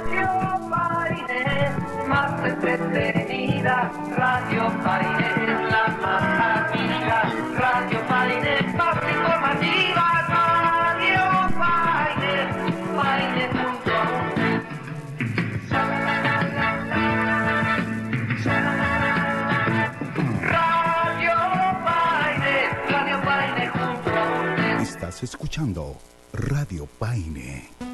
Más entretenida, Radio Paine es la más amiga, Radio Paine es más informativa, Radio Paine, Paine junto a usted. Radio Paine junto a usted. Estás escuchando Radio Paine.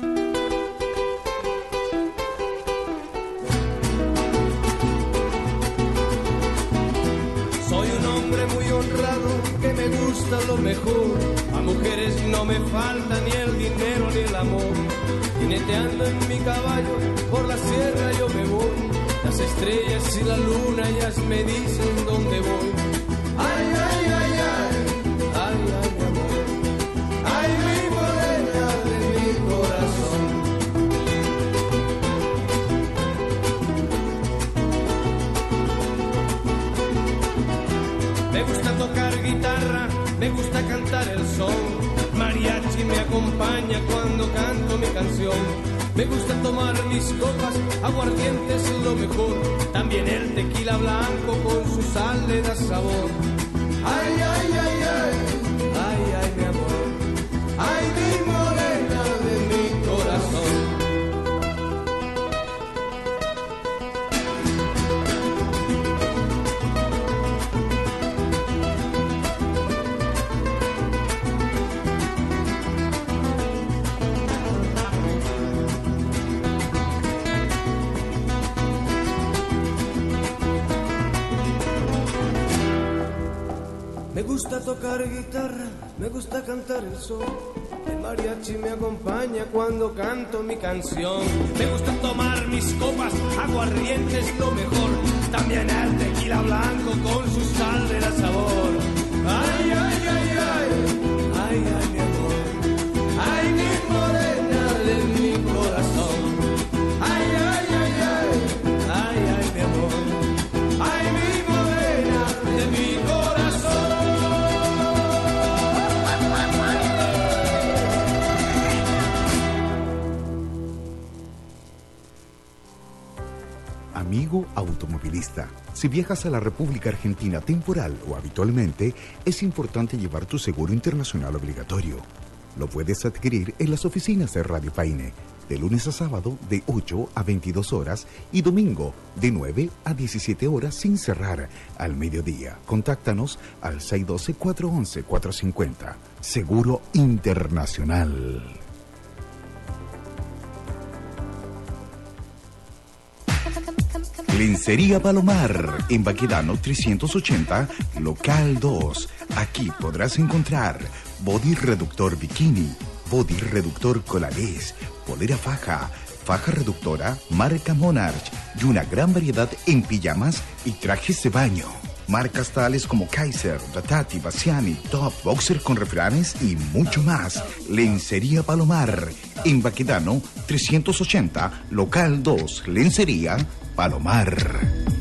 Muy honrado, que me gusta lo mejor. A mujeres no me falta ni el dinero ni el amor. Jineteando en mi caballo, por la sierra yo me voy. Las estrellas y la luna ellas me dicen dónde voy. Ay, ay, ay, ay, ay, ay, mi amor. Ay, mi morena de mi corazón. Me gusta tocar guitarra, me gusta cantar el son. Mariachi me acompaña cuando canto mi canción. Me gusta tomar mis copas, aguardiente es lo mejor. También el tequila blanco con su sal le da sabor. Ay, ay, ay, ay, ay, ay, mi amor. Ay, mi morena de mi corazón. Me gusta tocar guitarra, me gusta cantar el sol. El mariachi me acompaña cuando canto mi canción. Me gusta tomar mis copas, aguardiente es lo mejor. También el tequila blanco con su sal de la sabor. Ay, ay, ay, ay, ay, ay, mi amor. Ay, mi morena de mi corazón. Ay, ay, ay, ay, ay, ay, mi amor. Ay, mi morena de mi corazón. Amigo automovilista, si viajas a la República Argentina temporal o habitualmente, es importante llevar tu seguro internacional obligatorio. Lo puedes adquirir en las oficinas de Radio Paine, de lunes a sábado de 8 a 22 horas y domingo de 9 a 17 horas sin cerrar al mediodía. Contáctanos al 612-411-450. Seguro Internacional. Lencería Palomar, en Baquedano 380, local 2. Aquí podrás encontrar body reductor bikini, body reductor colalés, polera faja, faja reductora, marca Monarch y una gran variedad en pijamas y trajes de baño. Marcas tales como Kaiser, Datati, Bassiani, Top, Boxer con refranes y mucho más. Lencería Palomar, en Baquedano 380, local 2, Lencería Palomar.